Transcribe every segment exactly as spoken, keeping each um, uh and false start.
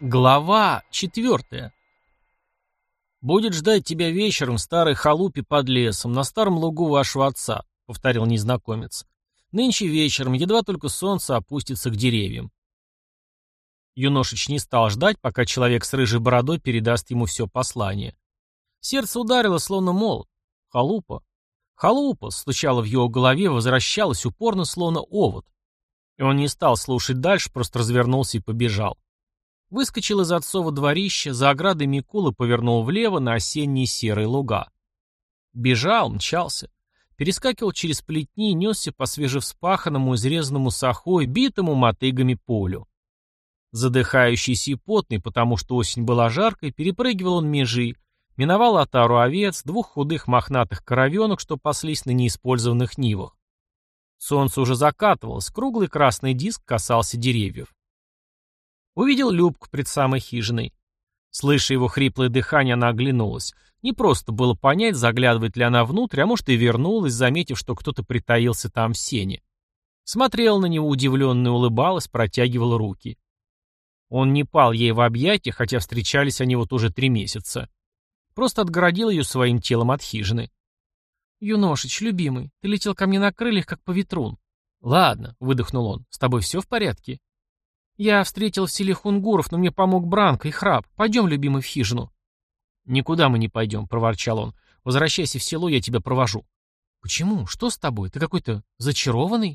Глава четвертая. «Будет ждать тебя вечером в старой халупе под лесом, на старом лугу вашего отца», — повторил незнакомец. «Нынче вечером, едва только солнце опустится к деревьям». Юношич не стал ждать, пока человек с рыжей бородой передаст ему все послание. Сердце ударило, словно молот. Халупа. Халупа стучала в его голове, возвращалась упорно, словно овод. И он не стал слушать дальше, просто развернулся и побежал. Выскочил из отцова дворища, за оградой Микулы повернул влево на осенние серые луга. Бежал, мчался. Перескакивал через плетни и несся по свежевспаханному, изрезанному сахой, битому мотыгами полю. Задыхающийся и потный, потому что осень была жаркой, перепрыгивал он межи, миновал отару овец, двух худых мохнатых коровенок, что паслись на неиспользованных нивах. Солнце уже закатывалось, круглый красный диск касался деревьев. Увидел Любку пред самой хижиной. Слыша его хриплое дыхание, она оглянулась. Не просто было понять, заглядывает ли она внутрь, а может и вернулась, заметив, что кто-то притаился там в сене. Смотрела на него удивленно и улыбалась, протягивала руки. Он не пал ей в объятия, хотя встречались они вот уже три месяца. Просто отгородил ее своим телом от хижины. «Юношич, любимый, ты летел ко мне на крыльях, как поветрун». «Ладно», — выдохнул он, — «с тобой все в порядке?» «Я встретил в селе хунгуров, но мне помог Бранко и Храб. Пойдем, любимый, в хижину». «Никуда мы не пойдем», — проворчал он. «Возвращайся в село, я тебя провожу». «Почему? Что с тобой? Ты какой-то зачарованный?»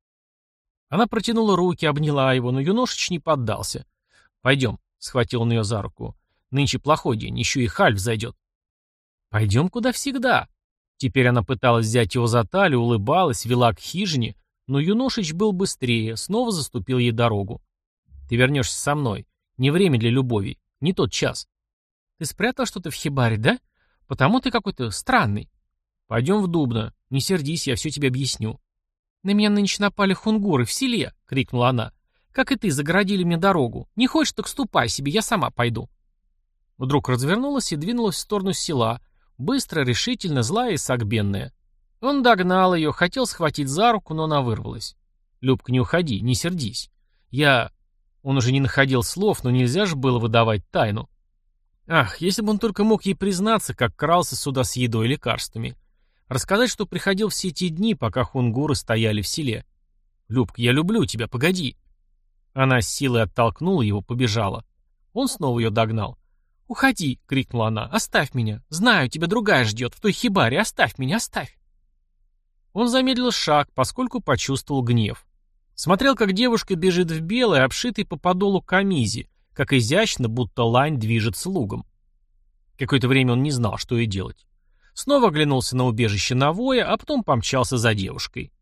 Она протянула руки, обняла его, но юношич не поддался. «Пойдем», — схватил он ее за руку. «Нынче плохой день, еще и халь взойдет». «Пойдем куда всегда». Теперь она пыталась взять его за талию, улыбалась, вела к хижине, но юношич был быстрее, снова заступил ей дорогу. «Ты вернешься со мной. Не время для любови. Не тот час». «Ты спрятал что-то в хибаре, да? Потому ты какой-то странный». «Пойдем в Дубно. Не сердись, я все тебе объясню». «На меня нынче напали хунгуры в селе», — крикнула она. «Как и ты, загородили мне дорогу. Не хочешь, так ступай себе, я сама пойду». Вдруг развернулась и двинулась в сторону села, быстро, решительно, злая и согбенная. Он догнал ее, хотел схватить за руку, но она вырвалась. «Любка, не уходи, не сердись. Я...» Он уже не находил слов, но нельзя же было выдавать тайну. Ах, если бы он только мог ей признаться, как крался сюда с едой и лекарствами. Рассказать, что приходил все эти дни, пока хунгуры стояли в селе. «Любка, я люблю тебя, погоди». Она с силой оттолкнула его, побежала. Он снова ее догнал. «Уходи!» — крикнула она. «Оставь меня! Знаю, тебя другая ждет, в той хибаре! Оставь меня, оставь!» Он замедлил шаг, поскольку почувствовал гнев. Смотрел, как девушка бежит в белой, обшитой по подолу камизе, как изящно, будто лань движется лугом. Какое-то время он не знал, что ей делать. Снова оглянулся на убежище навоя, а потом помчался за девушкой.